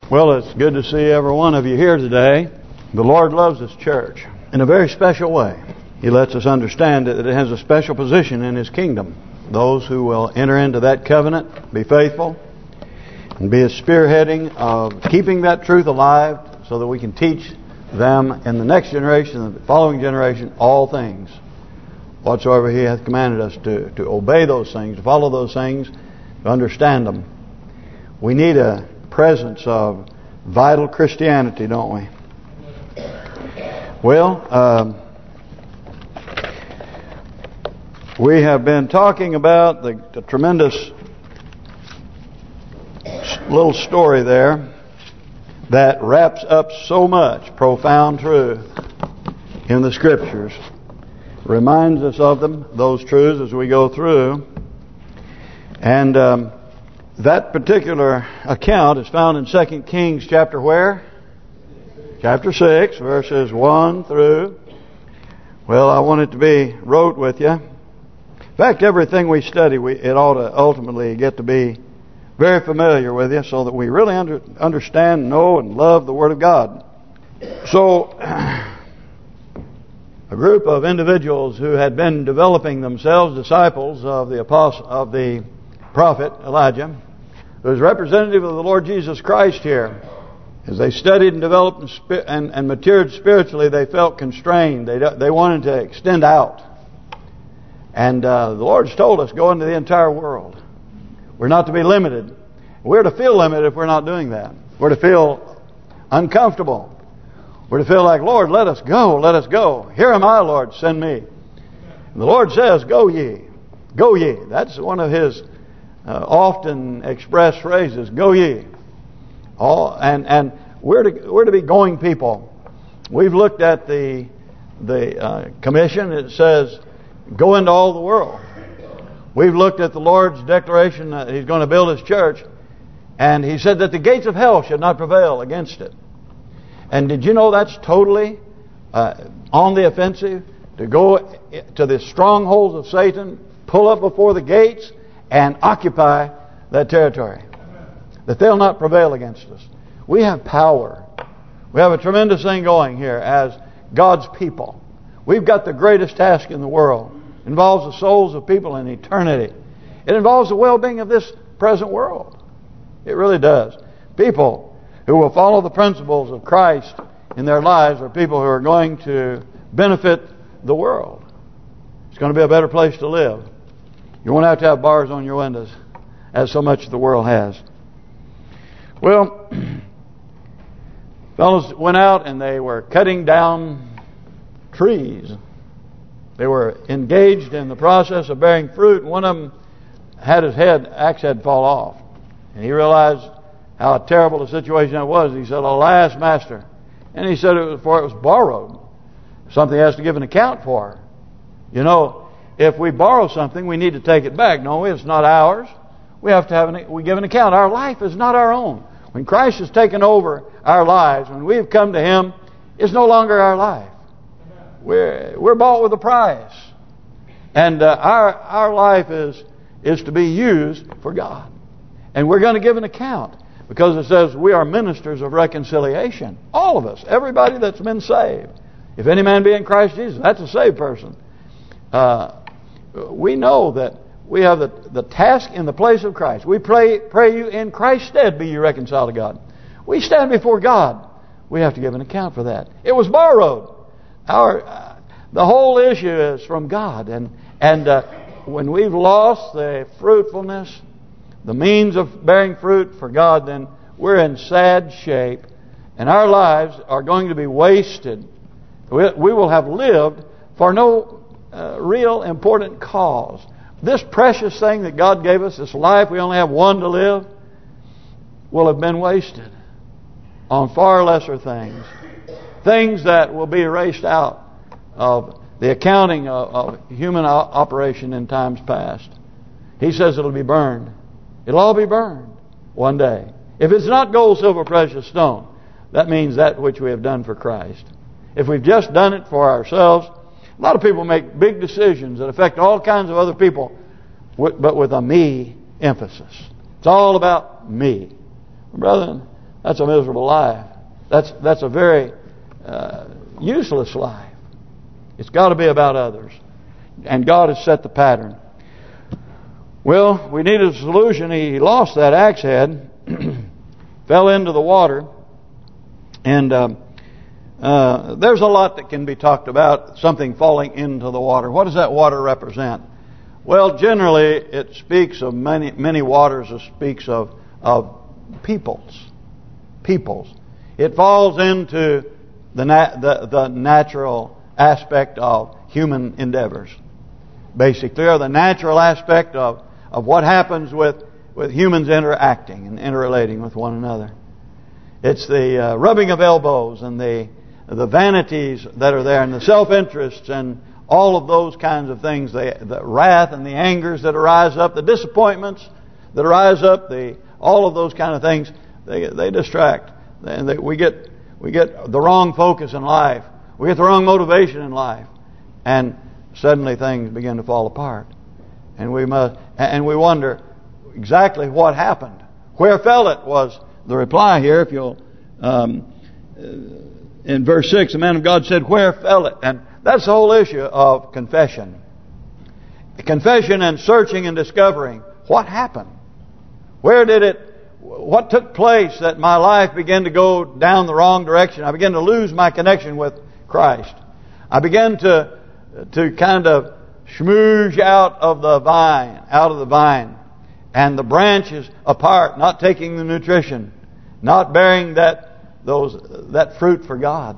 Well, it's good to see every one of you here today. The Lord loves this church in a very special way. He lets us understand that it has a special position in His kingdom. Those who will enter into that covenant, be faithful, and be a spearheading of keeping that truth alive so that we can teach them in the next generation, the following generation, all things. Whatsoever He hath commanded us to obey those things, to follow those things, to understand them. We need a presence of vital Christianity, don't we? Well, we have been talking about the tremendous little story there that wraps up so much profound truth in the Scriptures. Reminds us of them, those truths, as we go through. And that particular account is found in 2 Kings chapter where? Chapter 6, verses 1 through... Well, I want it to be wrote with you. In fact, everything we study, it ought to ultimately get to be very familiar with you so that we really understand, know, and love the Word of God. So, a group of individuals who had been developing themselves disciples of the prophet Elijah, who was representative of the Lord Jesus Christ here. As they studied and developed and matured spiritually, they felt constrained. They wanted to extend out. And the Lord's told us, go into the entire world. We're not to be limited. We're to feel limited if we're not doing that. We're to feel uncomfortable. We're to feel like, Lord, let us go, let us go. Here am I, Lord, send me. And the Lord says, go ye. Go ye. That's one of His often expressed phrases, go ye. And we're to be going people. We've looked at the commission. It says, go into all the world. We've looked at the Lord's declaration that He's going to build His church, and He said that the gates of hell should not prevail against it. And did you know that's totally on the offensive? To go to the strongholds of Satan, pull up before the gates, and occupy that territory. That they'll not prevail against us. We have power. We have a tremendous thing going here as God's people. We've got the greatest task in the world. It involves the souls of people in eternity. It involves the well-being of this present world. It really does. People who will follow the principles of Christ in their lives are people who are going to benefit the world. It's going to be a better place to live. You won't have to have bars on your windows, as so much of the world has. Well, fellows went out and they were cutting down trees. They were engaged in the process of bearing fruit. And one of them had his axe head fall off. And he realized how terrible a situation it was. He said, alas, master. And he said it was borrowed. Something has to give an account for. You know, if we borrow something, we need to take it back. No, it's not ours. We have to we give an account. Our life is not our own. When Christ has taken over our lives, when we have come to Him, it's no longer our life. We're bought with a price, and our life is to be used for God, and we're going to give an account because it says we are ministers of reconciliation. All of us, everybody that's been saved. If any man be in Christ Jesus, that's a saved person. We know that we have the task in the place of Christ. We pray you in Christ's stead be you reconciled to God. We stand before God. We have to give an account for that. It was borrowed. The whole issue is from God, and when we've lost the fruitfulness, the means of bearing fruit for God, then we're in sad shape, and our lives are going to be wasted. We will have lived for no real important cause. This precious thing that God gave us, this life, we only have one to live, will have been wasted on far lesser things. Things that will be erased out of the accounting of human operation in times past. He says it'll be burned. It'll all be burned one day. If it's not gold, silver, precious stone, that means that which we have done for Christ. If we've just done it for ourselves, a lot of people make big decisions that affect all kinds of other people, but with a me emphasis. It's all about me. Brother, That's a miserable life. That's a very useless life. It's got to be about others. And God has set the pattern. Well, we needed a solution. He lost that axe head, fell into the water, and there's a lot that can be talked about, something falling into the water. What does that water represent? Well, generally it speaks of many waters. It speaks of peoples. It falls into the natural aspect of human endeavors, basically, or the natural aspect of what happens with humans interacting and interrelating with one another. It's the rubbing of elbows and the vanities that are there and the self-interests and all of those kinds of things, the wrath and the angers that arise up, the disappointments that arise up, all of those kind of things, they distract. And we get the wrong focus in life. We get the wrong motivation in life, and suddenly things begin to fall apart. And we wonder exactly what happened. Where fell it was the reply here. If you'll, in verse 6, the man of God said, "Where fell it?" And that's the whole issue of confession. Confession and searching and discovering what happened. What took place that my life began to go down the wrong direction? I began to lose my connection with Christ. I began to kind of schmooze out of the vine, and the branches apart, not taking the nutrition, not bearing that fruit for God.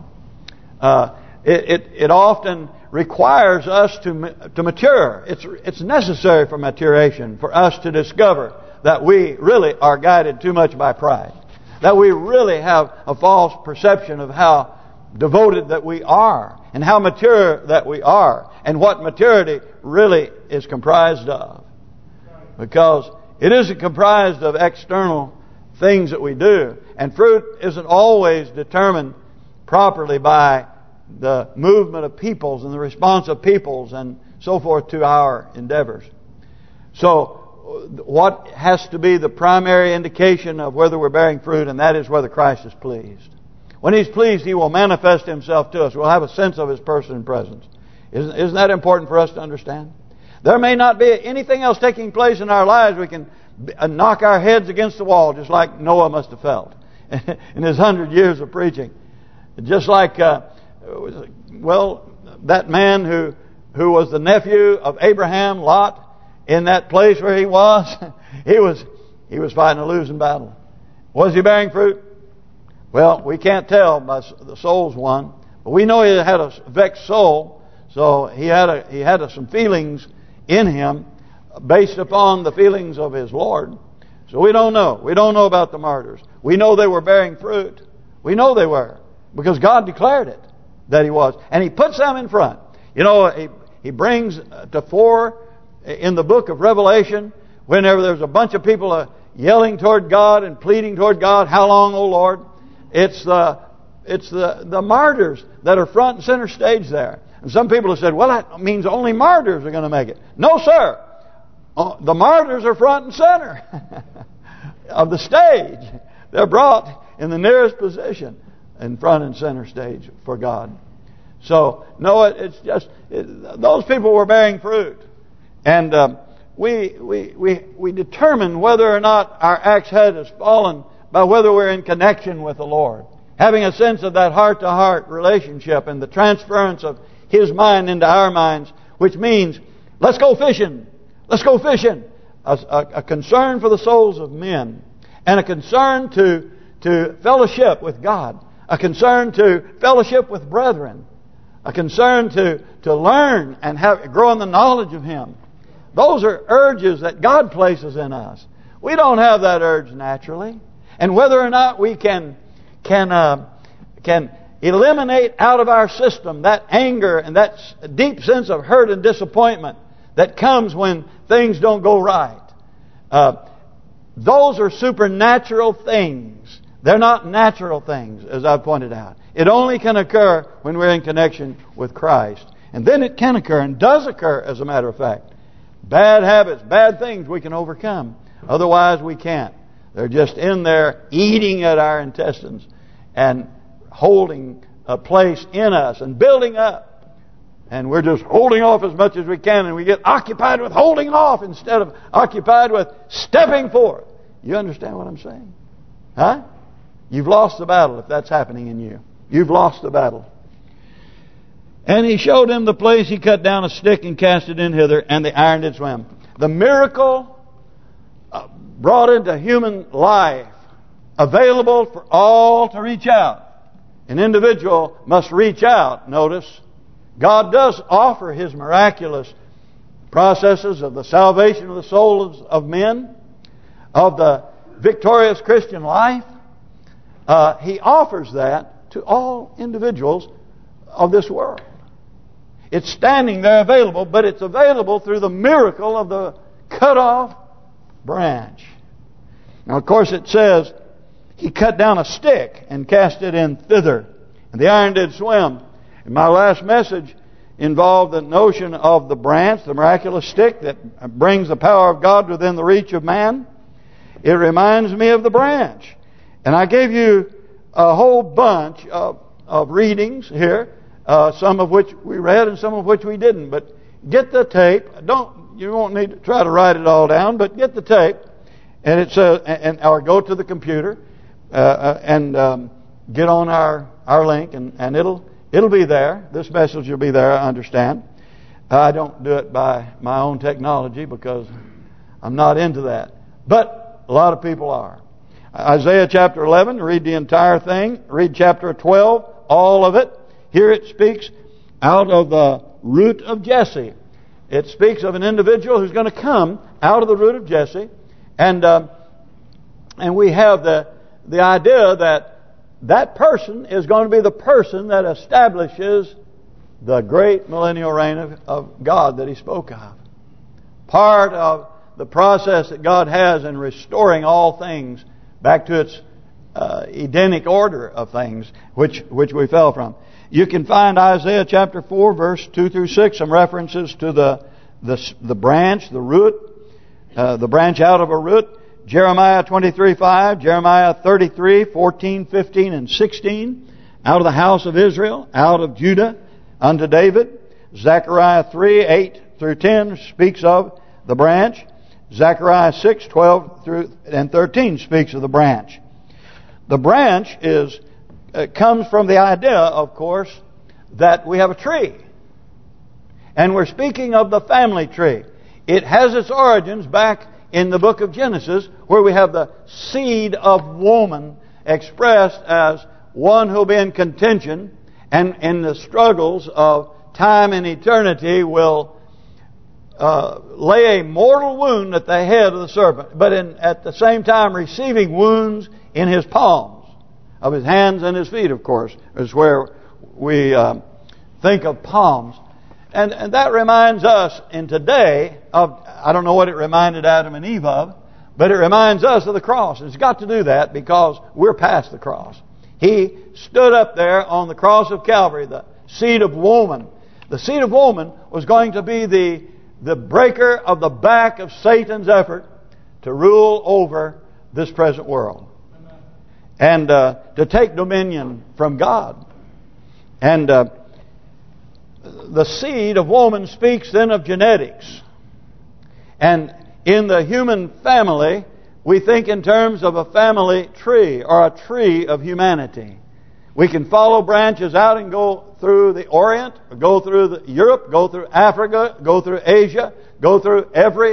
It often requires us to mature. It's necessary for maturation, for us to discover that we really are guided too much by pride, that we really have a false perception of how devoted that we are and how mature that we are and what maturity really is comprised of. Because it isn't comprised of external things that we do, and fruit isn't always determined properly by the movement of peoples and the response of peoples and so forth to our endeavors. So what has to be the primary indication of whether we're bearing fruit, and that is whether Christ is pleased. When He's pleased, He will manifest Himself to us. We'll have a sense of His person and presence. Isn't that important for us to understand? There may not be anything else taking place in our lives. We can knock our heads against the wall, just like Noah must have felt in his 100 years of preaching. Just like, that man who was the nephew of Abraham, Lot, in that place where he was fighting a losing battle. Was he bearing fruit? Well, we can't tell by the souls won, but we know he had a vexed soul, so he had some feelings in him based upon the feelings of his Lord. So we don't know. We don't know about the martyrs. We know they were bearing fruit. We know they were, because God declared it that He was, and He puts them in front. You know, He brings to fore in the book of Revelation, whenever there's a bunch of people yelling toward God and pleading toward God, "How long, O Lord?" It's the martyrs that are front and center stage there. And some people have said, "Well, that means only martyrs are going to make it." No, sir. The martyrs are front and center of the stage. They're brought in the nearest position in front and center stage for God. So, no, it's just those people were bearing fruit. And we determine whether or not our axe head has fallen by whether we're in connection with the Lord, having a sense of that heart-to-heart relationship and the transference of His mind into our minds, which means, let's go fishing. Let's go fishing. A concern for the souls of men, and a concern to fellowship with God, a concern to fellowship with brethren, a concern to learn and grow in the knowledge of Him. Those are urges that God places in us. We don't have that urge naturally. And whether or not we can eliminate out of our system that anger and that deep sense of hurt and disappointment that comes when things don't go right. Those are supernatural things. They're not natural things, as I've pointed out. It only can occur when we're in connection with Christ. And then it can occur, and does occur, as a matter of fact. Bad habits, bad things we can overcome. Otherwise we can't. They're just in there eating at our intestines and holding a place in us and building up. And we're just holding off as much as we can, and we get occupied with holding off instead of occupied with stepping forth. You understand what I'm saying? Huh? You've lost the battle if that's happening in you. You've lost the battle. And he showed him the place. He cut down a stick and cast it in hither, and the iron did swim. The miracle brought into human life, available for all to reach out. An individual must reach out, notice. God does offer His miraculous processes of the salvation of the souls of men, of the victorious Christian life. He offers that to all individuals of this world. It's standing there available, but it's available through the miracle of the cut off branch. Now, of course, it says he cut down a stick and cast it in thither, and the iron did swim. And my last message involved the notion of the branch, the miraculous stick that brings the power of God within the reach of man. It reminds me of the branch. And I gave you a whole bunch of readings here, some of which we read and some of which we didn't. But get the tape. You won't need to try to write it all down, but get the tape, and it says, or go to the computer and get on our link, and it'll be there. This message will be there, I understand. I don't do it by my own technology because I'm not into that. But a lot of people are. Isaiah chapter 11, read the entire thing. Read chapter 12, all of it. Here it speaks out of the root of Jesse. It speaks of an individual who's going to come out of the root of Jesse. And we have the idea that person is going to be the person that establishes the great millennial reign of God that He spoke of. Part of the process that God has in restoring all things back to its Edenic order of things, which we fell from. You can find Isaiah chapter 4, verse 2 through 6, some references to the branch, the root, the branch out of a root. Jeremiah 23:5, Jeremiah 33, 14, 15, and 16. Out of the house of Israel, out of Judah, unto David. Zechariah 3, 8 through 10 speaks of the branch. Zechariah 6, 12 through and 13 speaks of the branch. The branch comes from the idea, of course, that we have a tree. And we're speaking of the family tree. It has its origins back in the book of Genesis, where we have the seed of woman expressed as one who will be in contention and in the struggles of time and eternity will lay a mortal wound at the head of the serpent, but at the same time receiving wounds in his palms, of his hands and his feet, of course, is where we think of palms. And that reminds us in today of, I don't know what it reminded Adam and Eve of, but it reminds us of the cross. It's got to do that because we're past the cross. He stood up there on the cross of Calvary, the seed of woman. The seed of woman was going to be the breaker of the back of Satan's effort to rule over this present world. And to take dominion from God. And the seed of woman speaks then of genetics. And in the human family, we think in terms of a family tree or a tree of humanity. We can follow branches out and go through the Orient, go through Europe, go through Africa, go through Asia, go through every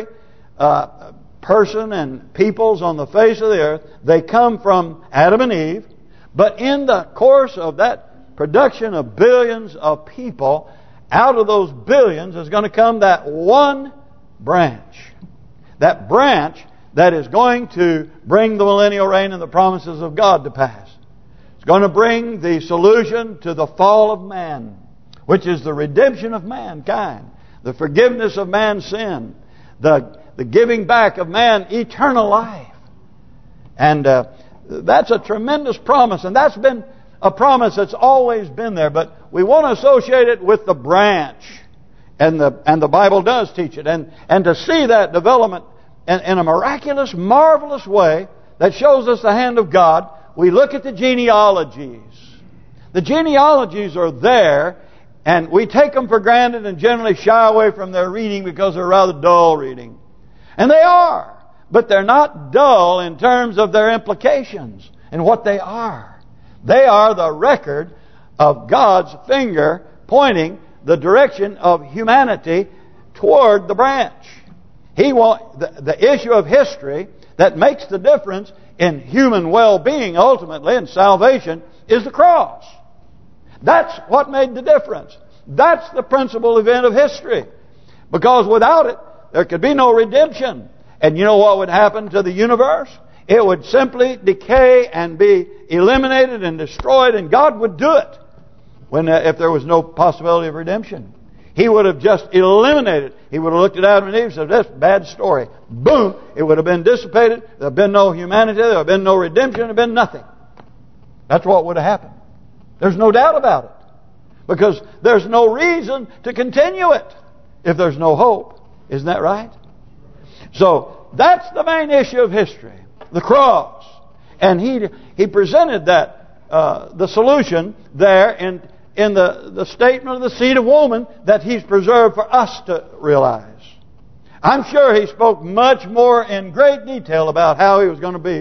person and peoples on the face of the earth. They come from Adam and Eve. But in the course of that production of billions of people, out of those billions is going to come that one branch. That branch that is going to bring the millennial reign and the promises of God to pass. It's going to bring the solution to the fall of man, which is the redemption of mankind, the forgiveness of man's sin, the giving back of man eternal life. And that's a tremendous promise, and that's been a promise that's always been there, but we want to associate it with the branch, and the Bible does teach it, and to see that development in a miraculous, marvelous way that shows us the hand of God, we look at the genealogies. The genealogies are there, and we take them for granted and generally shy away from their reading because they're rather dull reading. And they are, but they're not dull in terms of their implications and what they are. They are the record of God's finger pointing the direction of humanity toward the branch. The issue of history that makes the difference in human well-being ultimately and salvation is the cross. That's what made the difference. That's the principal event of history. Because without it, there could be no redemption. And you know what would happen to the universe? It would simply decay and be eliminated and destroyed, and God would do it if there was no possibility of redemption. He would have just eliminated. He would have looked at Adam and Eve and said, "That's a bad story." Boom! It would have been dissipated. There would have been no humanity. There would have been no redemption. There would have been nothing. That's what would have happened. There's no doubt about it. Because there's no reason to continue it if there's no hope. Isn't that right? So that's the main issue of history, the cross. And he presented that the solution there in the statement of the seed of woman that He's preserved for us to realize. I'm sure He spoke much more in great detail about how He was going to be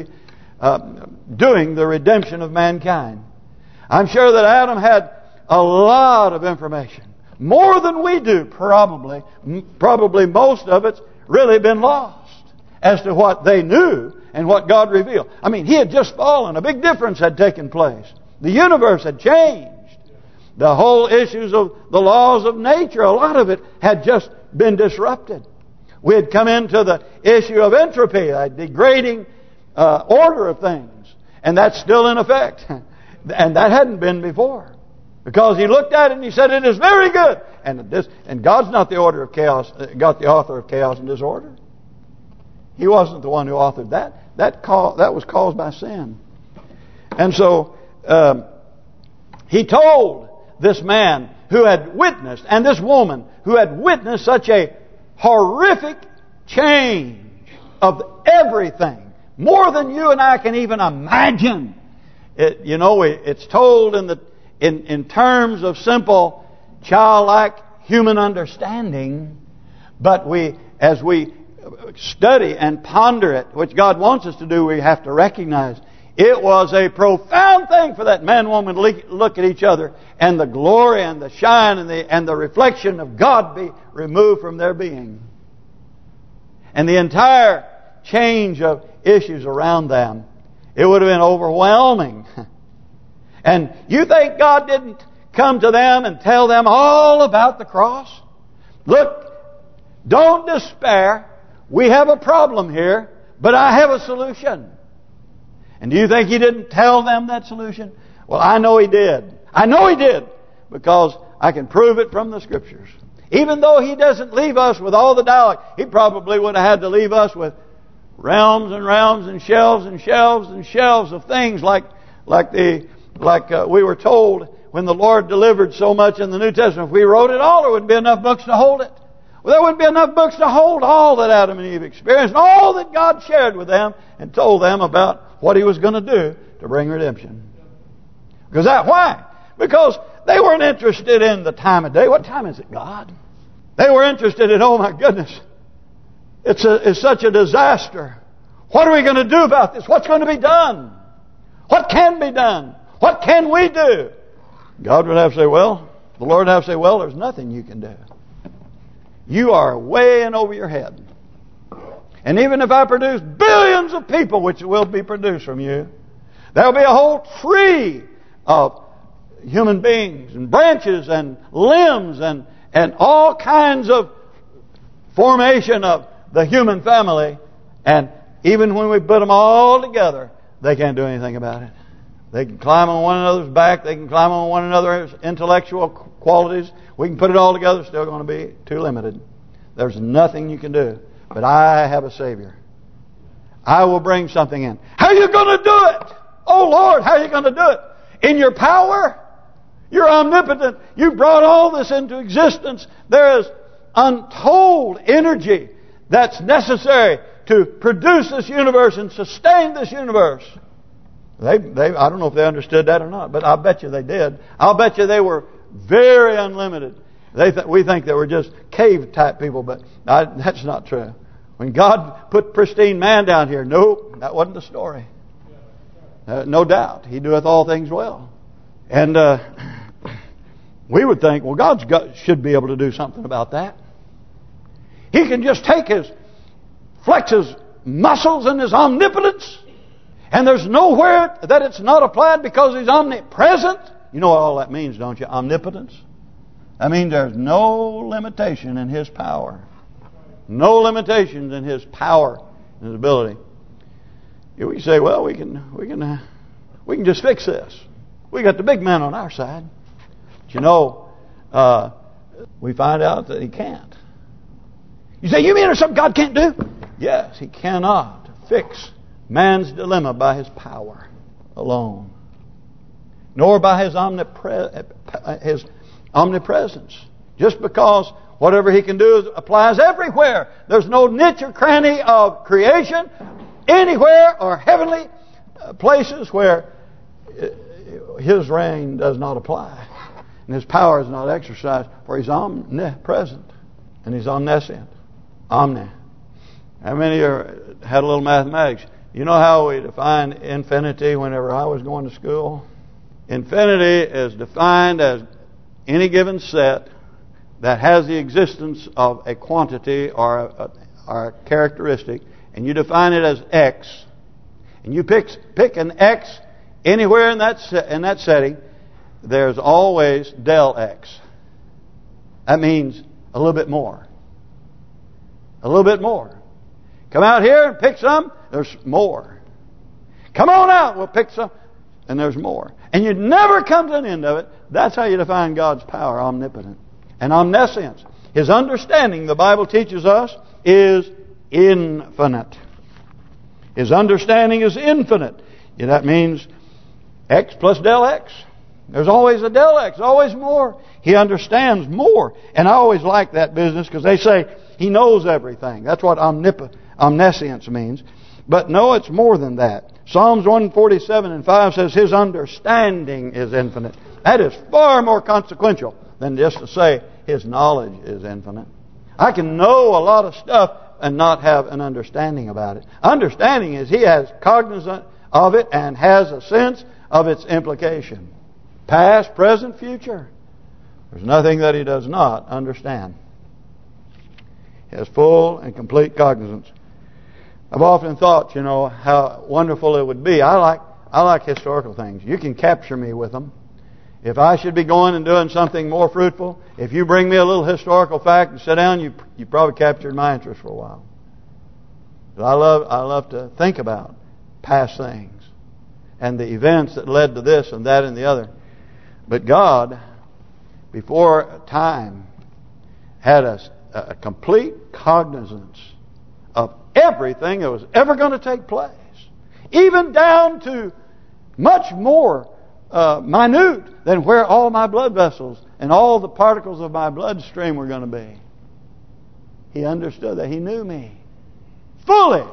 doing the redemption of mankind. I'm sure that Adam had a lot of information. More than we do, probably. Probably most of it's really been lost as to what they knew and what God revealed. I mean, he had just fallen. A big difference had taken place. The universe had changed. The whole issues of the laws of nature, a lot of it had just been disrupted. We had come into the issue of entropy, a degrading order of things. And that's still in effect. And that hadn't been before. Because he looked at it and he said, "It is very good." And God's not the author of chaos and disorder. He wasn't the one who authored that. That was caused by sin. And so he told this man who had witnessed, and this woman who had witnessed such a horrific change of everything, more than you and I can even imagine. It's told in terms of simple, childlike human understanding, but as we study and ponder it, which God wants us to do, we have to recognize it was a profound thing for that man and woman to look at each other and the glory and the shine and the reflection of God be removed from their being. And the entire change of issues around them, it would have been overwhelming. And you think God didn't come to them and tell them all about the cross? Look, don't despair. We have a problem here, but I have a solution. And do you think He didn't tell them that solution? Well, I know He did. I know He did, because I can prove it from the Scriptures. Even though He doesn't leave us with all the dialogue, He probably would have had to leave us with realms and realms and shelves and shelves and shelves of things like we were told when the Lord delivered so much in the New Testament. If we wrote it all, there wouldn't be enough books to hold it. Well, there wouldn't be enough books to hold all that Adam and Eve experienced, and all that God shared with them and told them about what He was going to do to bring redemption. Why? Because they weren't interested in the time of day. What time is it, God? They were interested in, oh my goodness, it's such a disaster. What are we going to do about this? What's going to be done? What can be done? What can we do? God would have to say, the Lord would have to say, there's nothing you can do. You are way in over your head. And even if I produce billions of people, which will be produced from you, there will be a whole tree of human beings and branches and limbs and all kinds of formation of the human family. And even when we put them all together, they can't do anything about it. They can climb on one another's back. They can climb on one another's intellectual qualities. We can put it all together. It's still going to be too limited. There's nothing you can do. But I have a Savior. I will bring something in. How are you going to do it? Oh Lord, how are you going to do it? In your power? You're omnipotent. You brought all this into existence. There is untold energy that's necessary to produce this universe and sustain this universe. I don't know if they understood that or not, but I'll bet you they did. I'll bet you they were very unlimited. We think they were just cave-type people, but that's not true. When God put pristine man down here, nope, that wasn't the story. No doubt. He doeth all things well. And we would think, well, God should be able to do something about that. He can just flex His muscles and His omnipotence, and there's nowhere that it's not applied because He's omnipresent. You know what all that means, don't you? Omnipotence. That means there's no limitation in His power. No limitations in His power and His ability. We say, well, we can just fix this. We got the big man on our side. But you know, we find out that He can't. You say, you mean there's something God can't do? Yes, He cannot fix man's dilemma by His power alone, nor by His omnipresence. Just because whatever He can do applies everywhere. There's no niche or cranny of creation anywhere or heavenly places where His reign does not apply and His power is not exercised, for He's omnipresent and He's omniscient. Omni. How many had a little mathematics? You know how we define infinity whenever I was going to school? Infinity is defined as any given set that has the existence of a quantity or a characteristic, and you define it as X, and you pick an X anywhere in that setting, there's always del X. That means a little bit more. A little bit more. Come out here and pick some, there's more. Come on out, we'll pick some, and there's more. And you never come to an end of it. That's how you define God's power, omnipotent. And omniscience. His understanding, the Bible teaches us, is infinite. His understanding is infinite. And that means X plus del X. There's always a del X, always more. He understands more. And I always like that business because they say He knows everything. That's what omniscience means. But no, it's more than that. Psalms 147:5 says His understanding is infinite. That is far more consequential than just to say His knowledge is infinite. I can know a lot of stuff and not have an understanding about it. Understanding is He has cognizance of it and has a sense of its implication. Past, present, future. There's nothing that He does not understand. He has full and complete cognizance. I've often thought, you know, how wonderful it would be. I like historical things. You can capture me with them. If I should be going and doing something more fruitful, if you bring me a little historical fact and sit down, you probably captured my interest for a while. But I love to think about past things and the events that led to this and that and the other. But God, before time, had a complete cognizance of everything that was ever going to take place, even down to much more minute than where all my blood vessels and all the particles of my bloodstream were going to be. He understood that. He knew me fully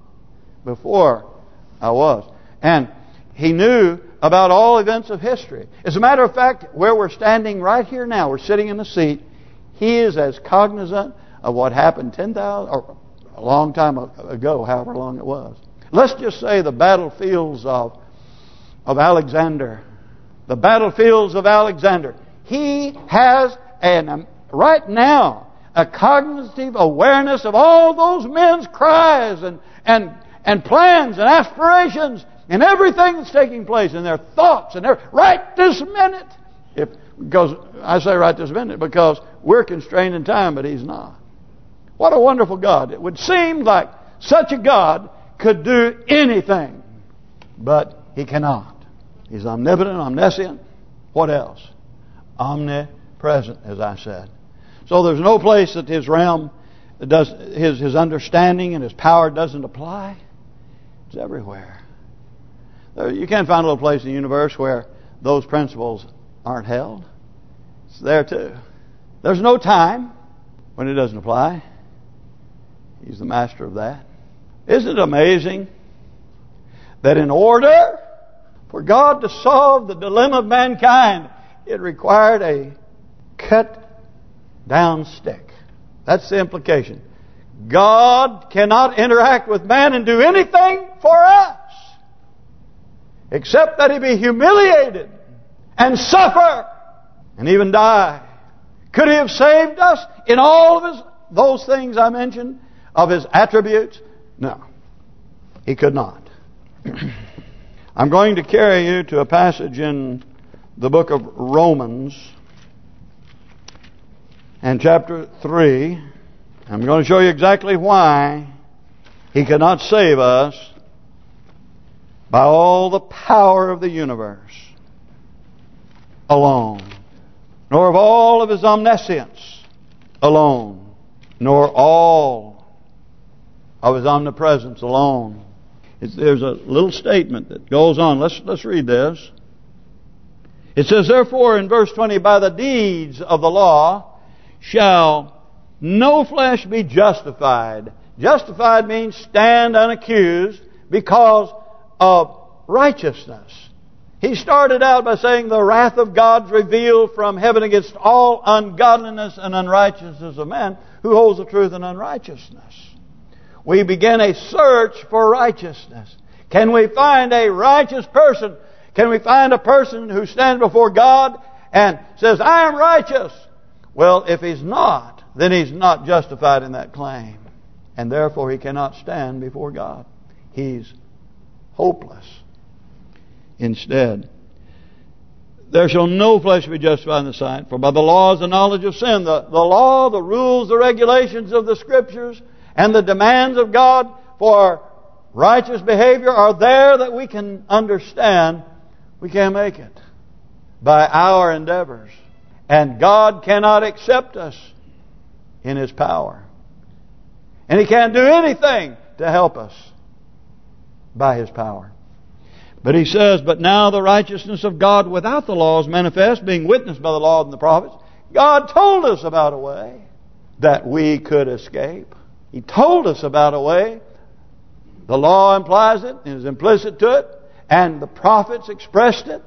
before I was. And He knew about all events of history. As a matter of fact, where we're standing right here now, we're sitting in the seat, He is as cognizant of what happened 10,000 or a long time ago, however long it was. Let's just say the battlefields of Alexander. The battlefields of Alexander. He has right now a cognitive awareness of all those men's cries and plans and aspirations and everything that's taking place in their thoughts and right this minute. Because I say right this minute because we're constrained in time, but He's not. What a wonderful God. It would seem like such a God could do anything, but He cannot. He's omnipotent, omniscient. What else? Omnipresent, as I said. So there's no place that His realm does His understanding and His power doesn't apply. It's everywhere. You can't find a little place in the universe where those principles aren't held. It's there too. There's no time when it doesn't apply. He's the master of that. Isn't it amazing that in order for God to solve the dilemma of mankind, it required a cut down stick? That's the implication. God cannot interact with man and do anything for us except that He be humiliated and suffer and even die. Could He have saved us in all of those things I mentioned, of His attributes? No, He could not. I'm going to carry you to a passage in the book of Romans and chapter 3. I'm going to show you exactly why He cannot save us by all the power of the universe alone, nor of all of His omniscience alone, nor all of His omnipresence alone. There's a little statement that goes on. Let's read this. It says, therefore, in verse 20, by the deeds of the law shall no flesh be justified. Justified means stand unaccused because of righteousness. He started out by saying the wrath of God's revealed from heaven against all ungodliness and unrighteousness of man who holds the truth in unrighteousness. We begin a search for righteousness. Can we find a righteous person? Can we find a person who stands before God and says, I am righteous? Well, if he's not, then he's not justified in that claim. And therefore he cannot stand before God. He's hopeless. Instead, there shall no flesh be justified in the sight, for by the law is the knowledge of sin. The law, the rules, the regulations of the Scriptures, and the demands of God for righteous behavior are there that we can understand. We can't make it by our endeavors. And God cannot accept us in His power. And He can't do anything to help us by His power. But He says, but now the righteousness of God without the law is manifest, being witnessed by the law and the prophets. God told us about a way that we could escape. He told us about a way. The law implies it, is implicit to it, and the prophets expressed it,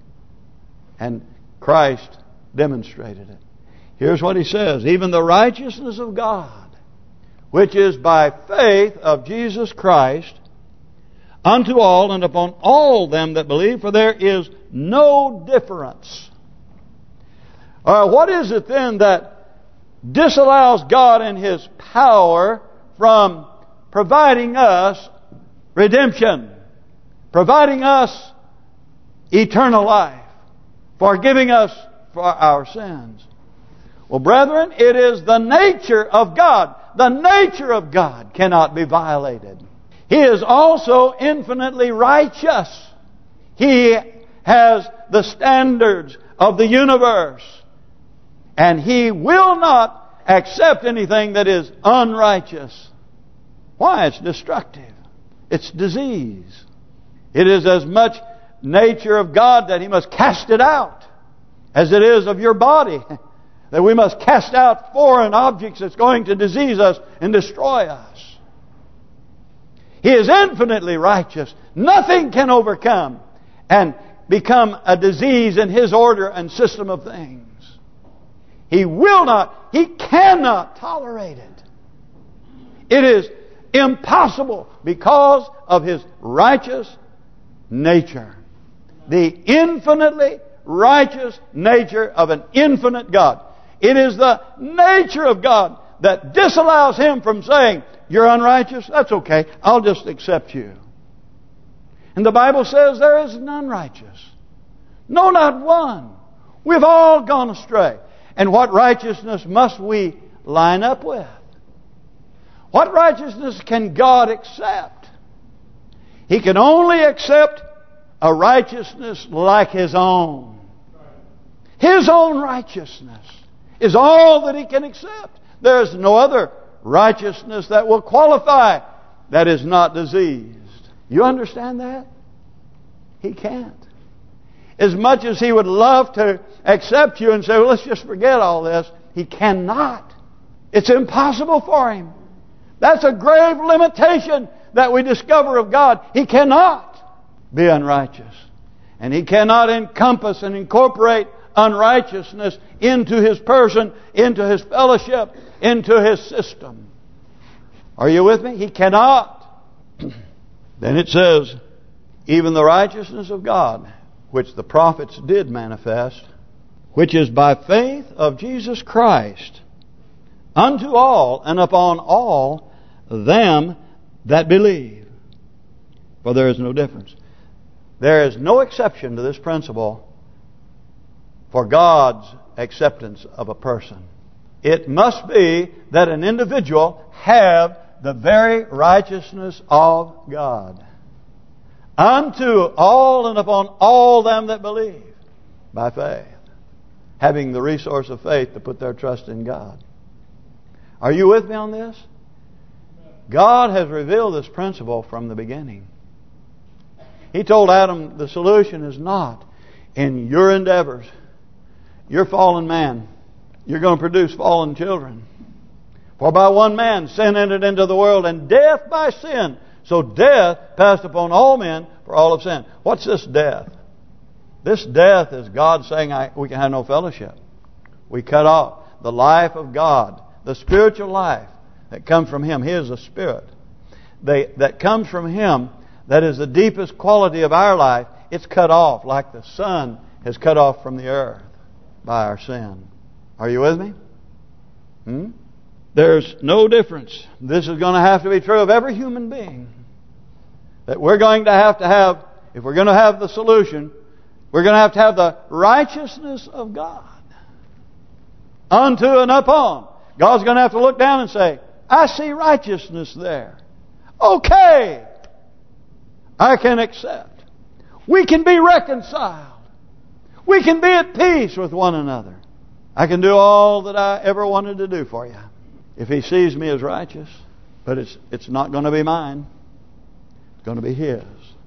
and Christ demonstrated it. Here's what He says, even the righteousness of God, which is by faith of Jesus Christ, unto all and upon all them that believe, for there is no difference. What is it then that disallows God in His power from providing us redemption, providing us eternal life, forgiving us for our sins? Well, brethren, it is the nature of God. The nature of God cannot be violated. He is also infinitely righteous. He has the standards of the universe. And He will not accept anything that is unrighteous. Why? It's destructive. It's disease. It is as much nature of God that He must cast it out as it is of your body. That we must cast out foreign objects that's going to disease us and destroy us. He is infinitely righteous. Nothing can overcome and become a disease in His order and system of things. He will not, He cannot tolerate it. It is impossible because of His righteous nature. The infinitely righteous nature of an infinite God. It is the nature of God that disallows Him from saying, you're unrighteous? That's okay. I'll just accept you. And the Bible says there is none righteous. No, not one. We've all gone astray. And what righteousness must we line up with? What righteousness can God accept? He can only accept a righteousness like His own. His own righteousness is all that He can accept. There is no other righteousness that will qualify that is not diseased. You understand that? He can't. As much as He would love to accept you and say, well, let's just forget all this, He cannot. It's impossible for Him. That's a grave limitation that we discover of God, He cannot be unrighteous. And He cannot encompass and incorporate unrighteousness into His person, into His fellowship, into His system. Are you with me? He cannot. Then it says, even the righteousness of God, which the prophets did manifest, which is by faith of Jesus Christ, unto all and upon all them that believe. For there is no difference. There is no exception to this principle for God's acceptance of a person. It must be that an individual have the very righteousness of God. Unto all and upon all them that believe, by faith. Having the resource of faith to put their trust in God. Are you with me on this? God has revealed this principle from the beginning. He told Adam the solution is not in your endeavors. You're fallen man. You're going to produce fallen children. For by one man sin entered into the world, and death by sin. So death passed upon all men, for all have sinned. What's this death? This death is God saying we can have no fellowship. We cut off the life of God, the spiritual life that comes from Him. He is a spirit. That comes from Him, that is the deepest quality of our life. It's cut off like the sun is cut off from the earth by our sin. Are you with me? There's no difference. This is going to have to be true of every human being. That we're going to have, if we're going to have the solution, we're going to have the righteousness of God. Unto and upon. God's going to have to look down and say, I see righteousness there. Okay. I can accept. We can be reconciled. We can be at peace with one another. I can do all that I ever wanted to do for you. If He sees me as righteous. But it's not going to be mine. It's going to be His.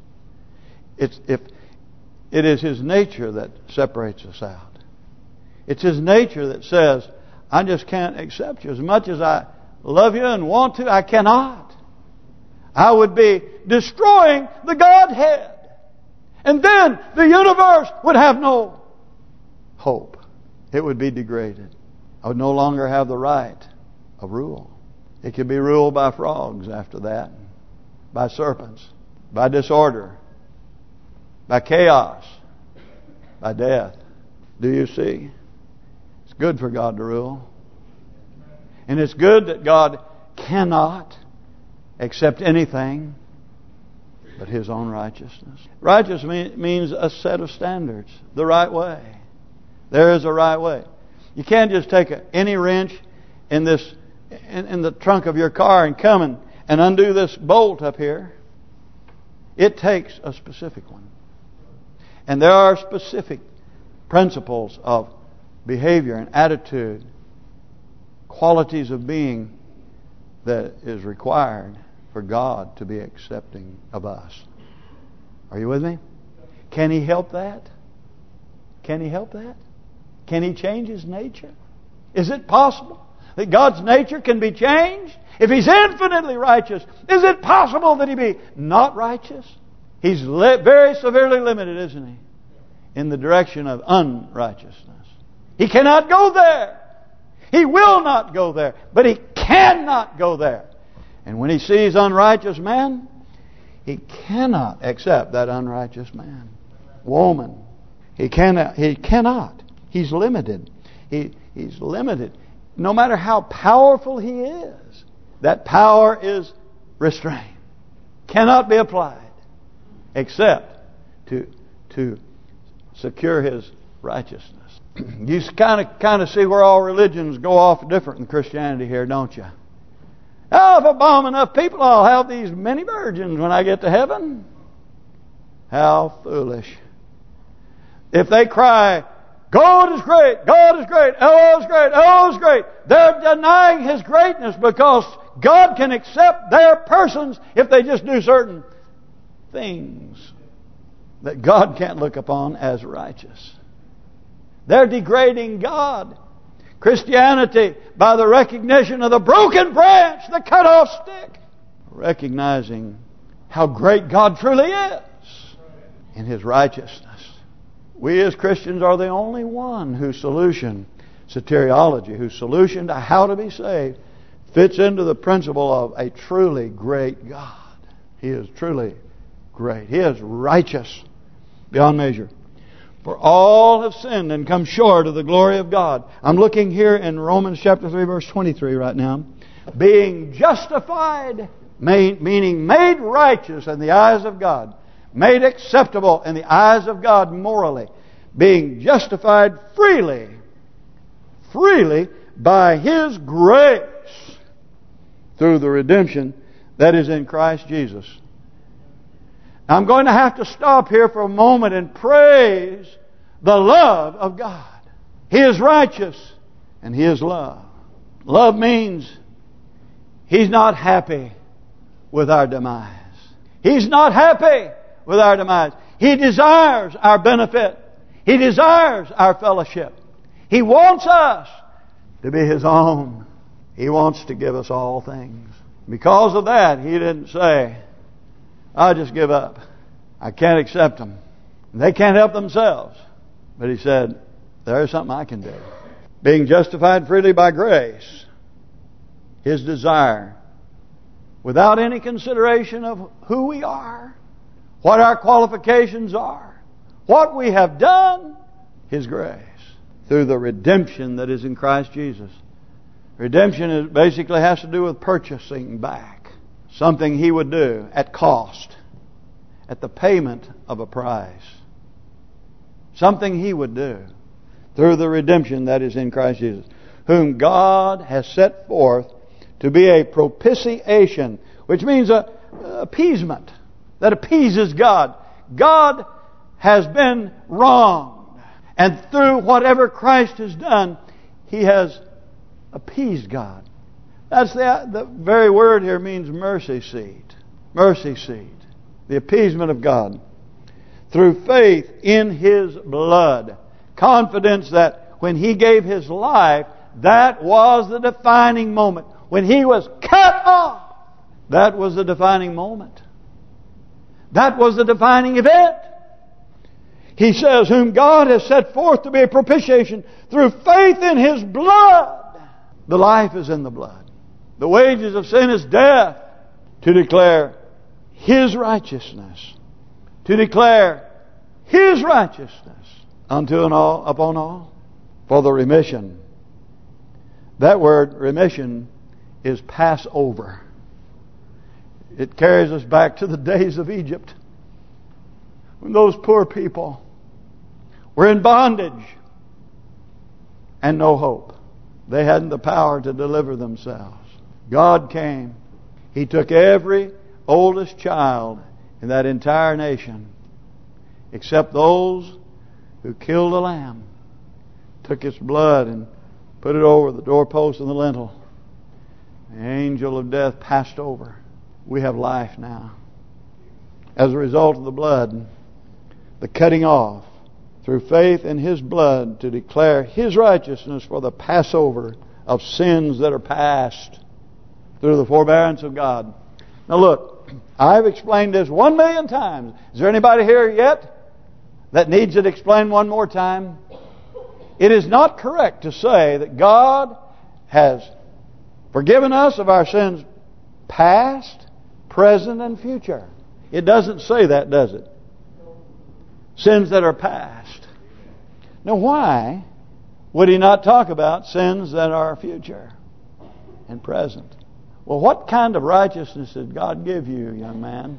It is His nature that separates us out. It's His nature that says, I just can't accept you. As much as I love you and want to, I cannot. I would be destroying the Godhead. And then the universe would have no hope. It would be degraded. I would no longer have the right of rule. It could be ruled by frogs after that, by serpents, by disorder, by chaos, by death. Do you see? It's good for God to rule. And it's good that God cannot accept anything but His own righteousness. Righteous means a set of standards, the right way. There is a right way. You can't just take any wrench in the trunk of your car and come and undo this bolt up here. It takes a specific one. And there are specific principles of behavior and attitude, qualities of being that is required for God to be accepting of us. Are you with me? Can He help that? Can He help that? Can He change His nature? Is it possible that God's nature can be changed? If He's infinitely righteous, is it possible that He be not righteous? He's very severely limited, isn't He? In the direction of unrighteousness. He cannot go there. He will not go there. But He cannot go there. And when He sees unrighteous man, He cannot accept that unrighteous man. Woman. He cannot. He's limited. He's limited. No matter how powerful he is, that power is restrained. Cannot be applied except to secure his righteousness. You kind of see where all religions go off different in Christianity here, don't you? Oh, if I bomb enough people, I'll have these many virgins when I get to heaven. How foolish. If they cry, God is great, God is great, El is great, El is great, they're denying His greatness, because God can accept their persons if they just do certain things that God can't look upon as righteous. They're degrading God. Christianity, by the recognition of the broken branch, the cut off stick. recognizing how great God truly is in His righteousness. We as Christians are the only one whose solution, soteriology, whose solution to how to be saved fits into the principle of a truly great God. He is truly great. He is righteous beyond measure. For all have sinned and come short of the glory of God. I'm looking here in Romans chapter 3 verse 23 right now. Being justified, meaning made righteous in the eyes of God. Made acceptable in the eyes of God morally. Being justified freely by His grace through the redemption that is in Christ Jesus. Now, I'm going to have to stop here for a moment and praise the love of God. He is righteous and He is love. Love means He's not happy with our demise. He's not happy with our demise. He desires our benefit. He desires our fellowship. He wants us to be His own. He wants to give us all things. Because of that, He didn't say, I'll just give up. I can't accept them. They can't help themselves. But He said, there's something I can do. Being justified freely by grace, His desire, without any consideration of who we are, what our qualifications are, what we have done, His grace, through the redemption that is in Christ Jesus. Redemption basically has to do with purchasing back something He would do at cost, at the payment of a price. Something He would do through the redemption that is in Christ Jesus, whom God has set forth to be a propitiation, which means a appeasement that appeases God. God has been wronged, and through whatever Christ has done, He has appeased God. That's the very word here means mercy seat. Mercy seat. The appeasement of God. Through faith in His blood. Confidence that when He gave His life, that was the defining moment. When He was cut off, that was the defining moment. That was the defining event. He says, whom God has set forth to be a propitiation through faith in His blood. The life is in the blood. The wages of sin is death. To declare His righteousness. To declare His righteousness unto and all, upon all. For the remission. That word remission is Passover. It carries us back to the days of Egypt. When those poor people were in bondage and no hope. They hadn't the power to deliver themselves. God came. He took every oldest child in that entire nation, except those who killed a lamb, took its blood and put it over the doorpost and the lintel. The angel of death passed over. We have life now. As a result of the blood, the cutting off, through faith in His blood, to declare His righteousness for the Passover of sins that are past through the forbearance of God. Now look, I've explained this 1,000,000 times. Is there anybody here yet that needs it explained one more time? It is not correct to say that God has forgiven us of our sins past, present, and future. It doesn't say that, does it? Sins that are past. Now why would He not talk about sins that are future and present? Well, what kind of righteousness did God give you, young man?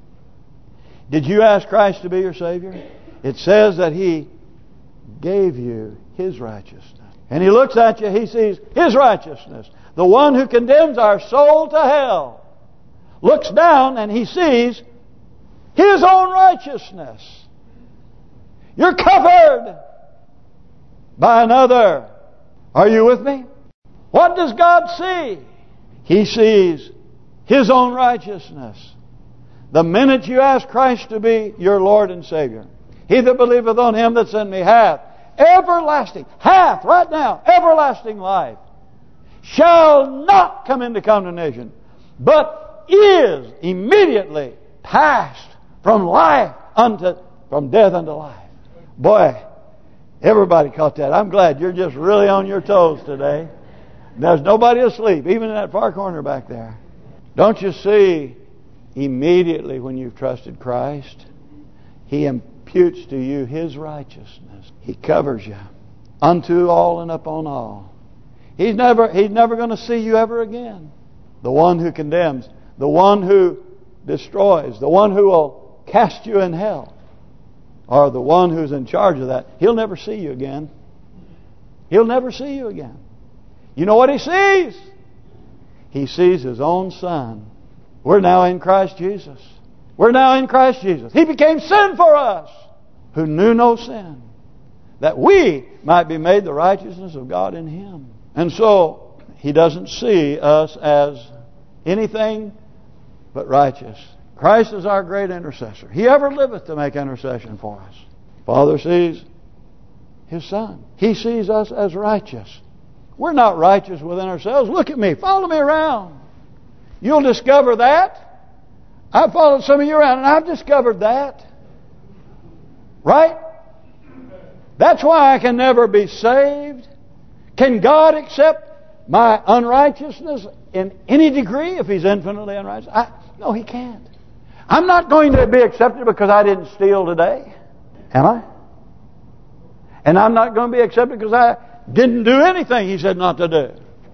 Did you ask Christ to be your Savior? It says that He gave you His righteousness. And He looks at you, He sees His righteousness. The one who condemns our soul to hell looks down and He sees His own righteousness. You're covered by another. Are you with me? What does God see? He sees His own righteousness. The minute you ask Christ to be your Lord and Savior, he that believeth on Him that sent me hath everlasting, right now, everlasting life, shall not come into condemnation, but is immediately passed from death unto life. Boy, everybody caught that. I'm glad you're just really on your toes today. There's nobody asleep, even in that far corner back there. Don't you see, immediately when you've trusted Christ, He imputes to you His righteousness. He covers you unto all and upon all. He's never going to see you ever again. The one who condemns, the one who destroys, the one who will cast you in hell, or the one who's in charge of that, He'll never see you again. He'll never see you again. You know what He sees? He sees His own Son. We're now in Christ Jesus. We're now in Christ Jesus. He became sin for us, who knew no sin, that we might be made the righteousness of God in Him. And so He doesn't see us as anything but righteous. Christ is our great intercessor. He ever liveth to make intercession for us. Father sees His Son. He sees us as righteous. We're not righteous within ourselves. Look at me. Follow me around. You'll discover that. I've followed some of you around and I've discovered that. Right? That's why I can never be saved. Can God accept my unrighteousness in any degree if He's infinitely unrighteous? No, He can't. I'm not going to be accepted because I didn't steal today. Am I? And I'm not going to be accepted because I didn't do anything He said not to do.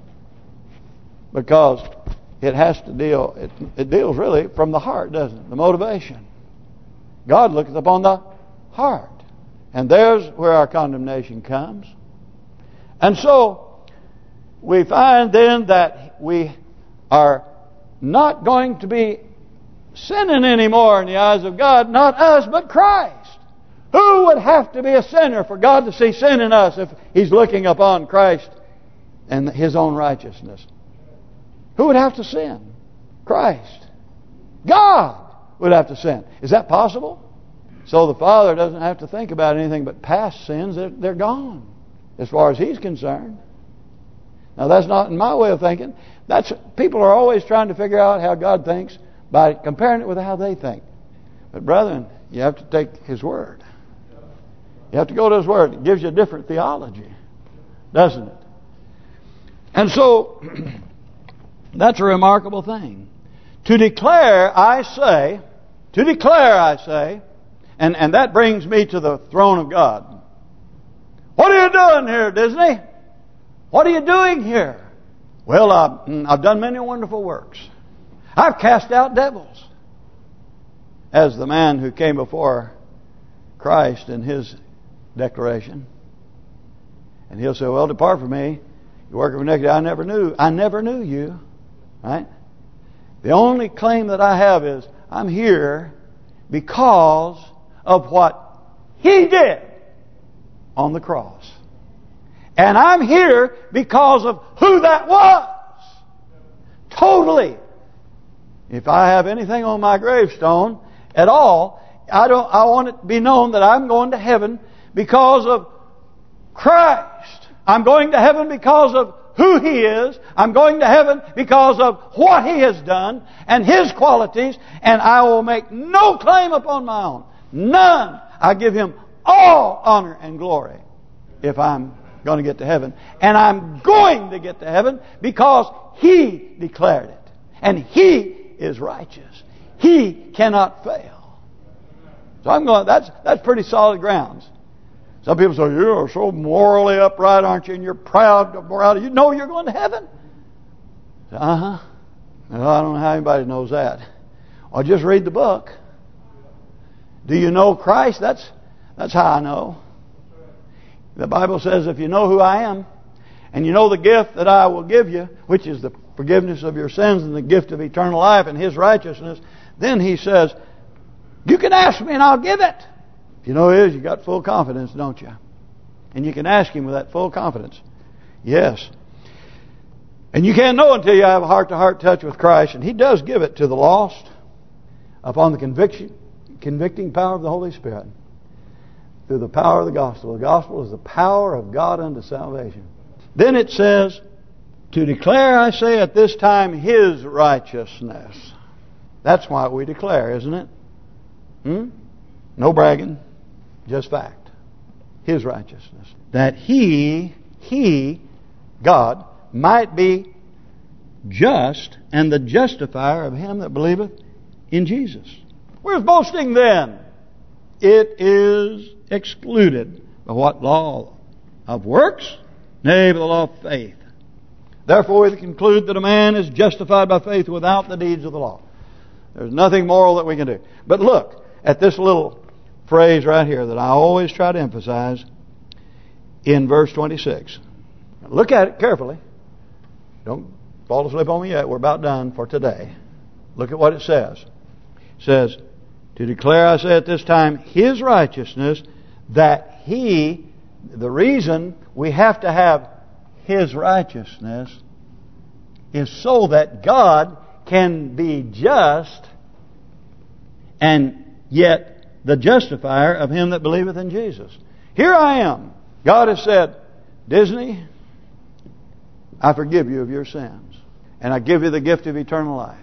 Because it has to deal, it deals really from the heart, doesn't it? The motivation. God looketh upon the heart. And there's where our condemnation comes. And so we find then that we are not going to be sinning anymore in the eyes of God. Not us, but Christ. Who would have to be a sinner for God to see sin in us if He's looking upon Christ and His own righteousness? Who would have to sin? Christ. God would have to sin. Is that possible? So the Father doesn't have to think about anything but past sins. They're gone as far as He's concerned. Now that's not in my way of thinking. People are always trying to figure out how God thinks by comparing it with how they think. But brethren, you have to take His Word. You have to go to His Word. It gives you a different theology, doesn't it? And so that's a remarkable thing. To declare, I say, and that brings me to the throne of God. What are you doing here, Disney? What are you doing here? Well, I've done many wonderful works. I've cast out devils. As the man who came before Christ in his declaration. And he'll say, well, depart from me, you worker of iniquity, I never knew you. Right? The only claim that I have is, I'm here because of what He did on the cross. And I'm here because of who that was. Totally. If I have anything on my gravestone at all, I want it to be known that I'm going to heaven because of Christ. I'm going to heaven because of who He is. I'm going to heaven because of what He has done and His qualities, and I will make no claim upon my own. None. I give Him all honor and glory if I'm going to get to heaven. And I'm going to get to heaven because He declared it. And He is righteous. He cannot fail. So I'm going, that's pretty solid grounds. Some people say, you are so morally upright, aren't you? And you're proud of morality. You know you're going to heaven. Well, I don't know how anybody knows that. Well, just read the book. Do you know Christ? That's how I know. The Bible says if you know who I am, and you know the gift that I will give you, which is the forgiveness of your sins and the gift of eternal life and His righteousness, then He says, you can ask me and I'll give it. If you know He is, you got full confidence, don't you? And you can ask Him with that full confidence. Yes. And you can't know until you have a heart-to-heart touch with Christ. And He does give it to the lost upon the convicting power of the Holy Spirit. Through the power of the gospel. The gospel is the power of God unto salvation. Then it says, to declare, I say, at this time His righteousness. That's why we declare, isn't it? No bragging, just fact. His righteousness. That He, God, might be just and the justifier of him that believeth in Jesus. Where's boasting then? It is excluded. By what law of works? Nay, by the law of faith. Therefore we conclude that a man is justified by faith without the deeds of the law. There's nothing moral that we can do. But look at this little phrase right here that I always try to emphasize in verse 26. Look at it carefully. Don't fall asleep on me yet. We're about done for today. Look at what it says. It says, to declare, I say at this time, His righteousness, that He, the reason we have to have His righteousness is so that God can be just and yet the justifier of him that believeth in Jesus. Here I am. God has said, Disney, I forgive you of your sins, and I give you the gift of eternal life.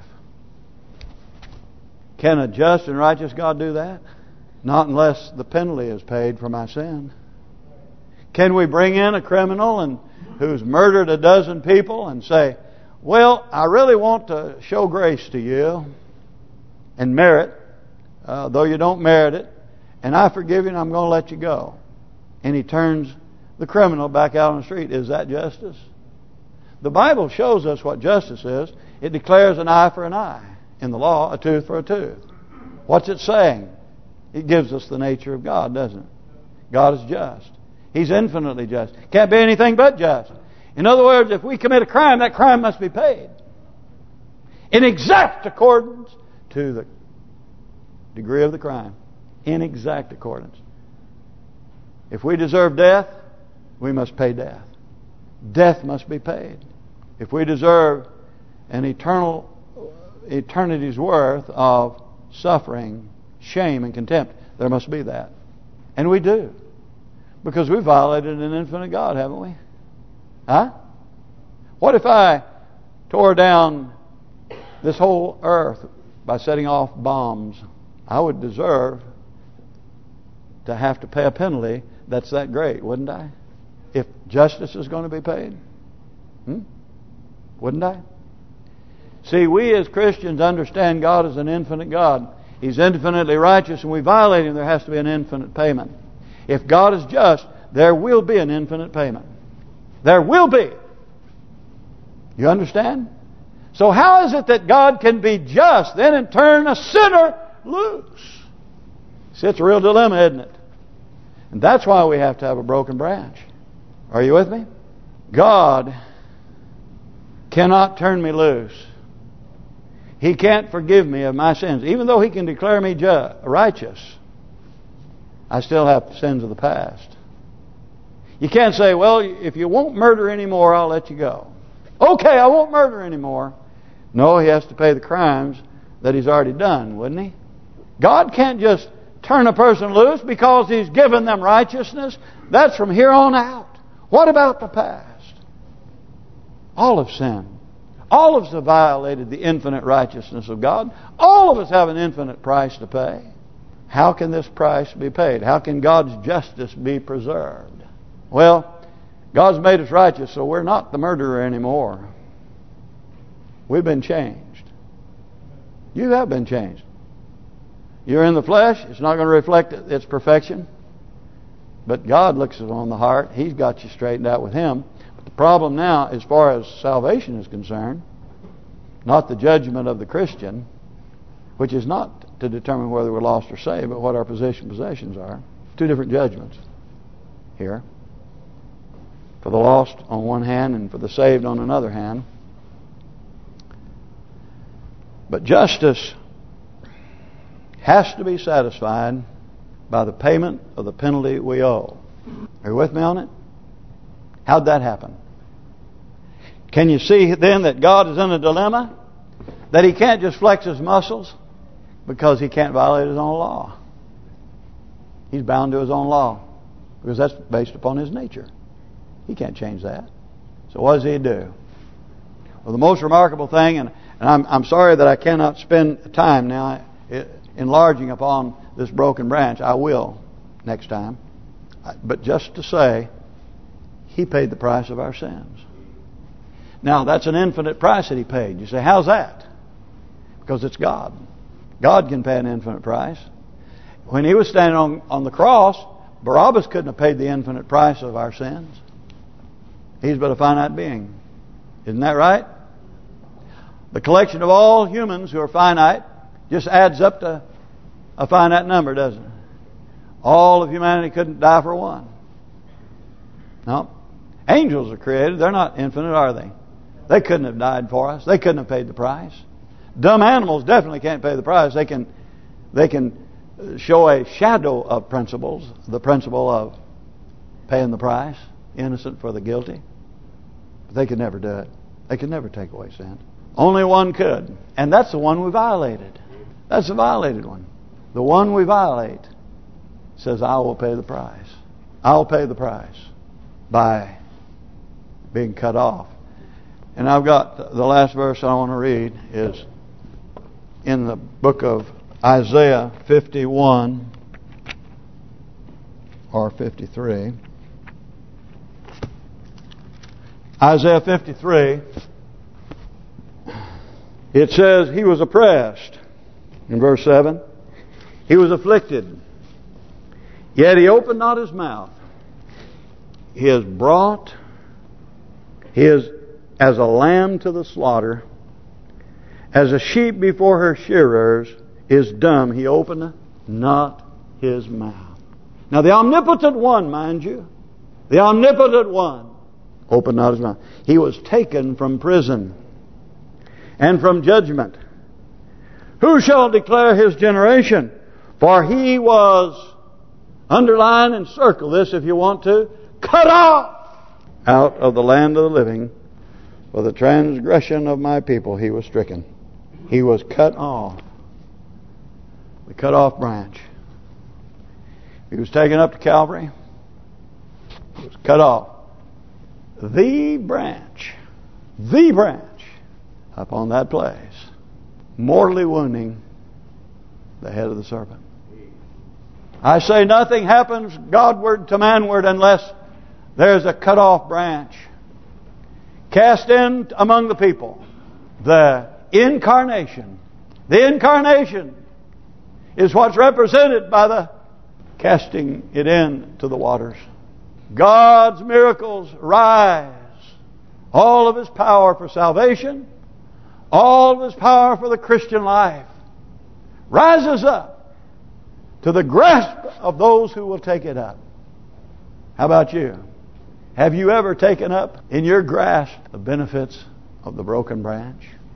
Can a just and righteous God do that? Not unless the penalty is paid for my sin. Can we bring in a criminal and who's murdered a dozen people and say, well, I really want to show grace to you and merit, though you don't merit it, and I forgive you and I'm going to let you go. And he turns the criminal back out on the street. Is that justice? The Bible shows us what justice is. It declares an eye for an eye. In the law, a tooth for a tooth. What's it saying? It gives us the nature of God, doesn't it? God is just. He's infinitely just. Can't be anything but just. In other words, if we commit a crime, that crime must be paid. In exact accordance to the degree of the crime. In exact accordance. If we deserve death, we must pay death. Death must be paid. If we deserve an eternity's worth of suffering, shame, and contempt, there must be that. And we do. Because we violated an infinite God, haven't we? Huh? What if I tore down this whole earth by setting off bombs? I would deserve to have to pay a penalty that's that great, wouldn't I? If justice is going to be paid? Wouldn't I? See, we as Christians understand God is an infinite God. He's infinitely righteous, and we violate Him, there has to be an infinite payment. If God is just, there will be an infinite payment. There will be. You understand? So how is it that God can be just then and turn a sinner loose? See, it's a real dilemma, isn't it? And that's why we have to have a broken branch. Are you with me? God cannot turn me loose. He can't forgive me of my sins. Even though He can declare me righteous, I still have sins of the past. You can't say, well, if you won't murder anymore, I'll let you go. Okay, I won't murder anymore. No, he has to pay the crimes that he's already done, wouldn't he? God can't just turn a person loose because He's given them righteousness. That's from here on out. What about the past? All have sinned. All of us have violated the infinite righteousness of God. All of us have an infinite price to pay. How can this price be paid? How can God's justice be preserved? Well, God's made us righteous, so we're not the murderer anymore. We've been changed. You have been changed. You're in the flesh. It's not going to reflect its perfection. But God looks on the heart. He's got you straightened out with Him. But the problem now, as far as salvation is concerned, not the judgment of the Christian, which is not to determine whether we're lost or saved, but what our possessions are. Two different judgments here. For the lost on one hand and for the saved on another hand. But justice has to be satisfied by the payment of the penalty we owe. Are you with me on it? How'd that happen? Can you see then that God is in a dilemma? That He can't just flex His muscles because He can't violate His own law. He's bound to His own law because that's based upon His nature. He can't change that. So what does He do? Well, the most remarkable thing, and And I'm sorry that I cannot spend time now enlarging upon this broken branch. I will next time. But just to say, He paid the price of our sins. Now, that's an infinite price that He paid. You say, how's that? Because it's God. God can pay an infinite price. When He was standing on the cross, Barabbas couldn't have paid the infinite price of our sins. He's but a finite being. Isn't that right? The collection of all humans who are finite just adds up to a finite number, doesn't it? All of humanity couldn't die for one. No. Angels are created. They're not infinite, are they? They couldn't have died for us. They couldn't have paid the price. Dumb animals definitely can't pay the price. They can show a shadow of principles, the principle of paying the price, innocent for the guilty. But they could never do it. They could never take away sin. Only one could. And that's the one we violated. That's the violated one. The one we violate says, I will pay the price. I'll pay the price by being cut off. And I've got the last verse I want to read is in the book of Isaiah 51 or 53. Isaiah 53. It says, He was oppressed. In verse 7. He was afflicted, yet He opened not His mouth. He is as a lamb to the slaughter, as a sheep before her shearers is dumb. He opened not His mouth. Now the omnipotent one, mind you, the omnipotent one opened not His mouth. He was taken from prison and from judgment. Who shall declare His generation? For He was, underline and circle this if you want to, cut off out of the land of the living. For the transgression of my people He was stricken. He was cut off. The cut off branch. He was taken up to Calvary. He was cut off. The branch upon that place, mortally wounding the head of the serpent. I say nothing happens Godward to manward unless there's a cut off branch cast in among the people. The incarnation is what's represented by the casting it into the waters. God's miracles rise. All of His power for salvation, all of His power for the Christian life rises up to the grasp of those who will take it up. How about you? Have you ever taken up in your grasp the benefits of the broken branch?